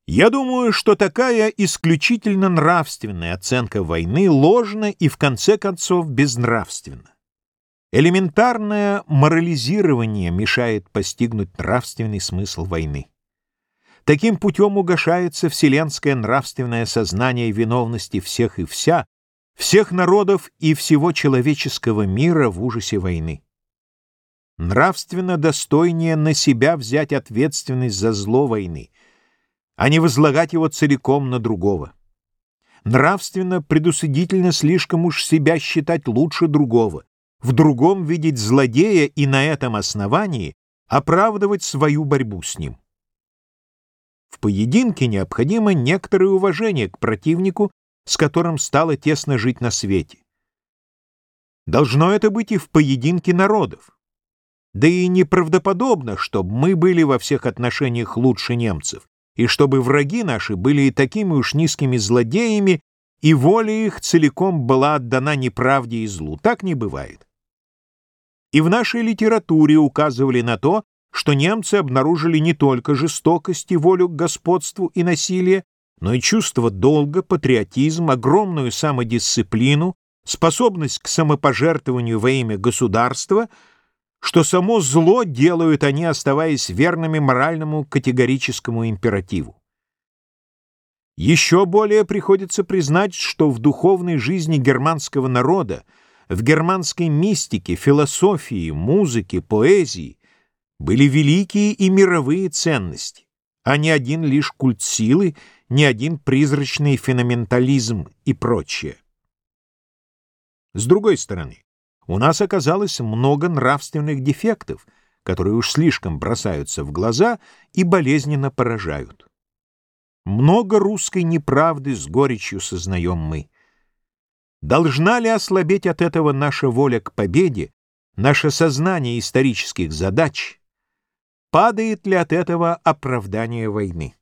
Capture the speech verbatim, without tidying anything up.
Я думаю, что такая исключительно нравственная оценка войны ложна и в конце концов безнравственна. Элементарное морализирование мешает постигнуть нравственный смысл войны. Таким путем угошается вселенское нравственное сознание виновности всех и вся, всех народов и всего человеческого мира в ужасе войны. Нравственно достойнее на себя взять ответственность за зло войны, а не возлагать его целиком на другого. Нравственно предусудительно слишком уж себя считать лучше другого, в другом видеть злодея и на этом основании оправдывать свою борьбу с ним. В поединке необходимо некоторое уважение к противнику, с которым стало тесно жить на свете. Должно это быть и в поединке народов. Да и неправдоподобно, чтобы мы были во всех отношениях лучше немцев, и чтобы враги наши были и такими уж низкими злодеями, и воля их целиком была отдана неправде и злу. Так не бывает. И в нашей литературе указывали на то, что немцы обнаружили не только жестокость и волю к господству и насилие, но и чувство долга, патриотизм, огромную самодисциплину, способность к самопожертвованию во имя государства, что само зло делают они, оставаясь верными моральному категорическому императиву. Еще более приходится признать, что в духовной жизни германского народа, в германской мистике, философии, музыке, поэзии были великие и мировые ценности, а не один лишь культ силы, не один призрачный феноменализм и прочее. С другой стороны, у нас оказалось много нравственных дефектов, которые уж слишком бросаются в глаза и болезненно поражают. Много русской неправды с горечью сознаем мы. Должна ли ослабеть от этого наша воля к победе, наше сознание исторических задач? Падает ли от этого оправдание войны?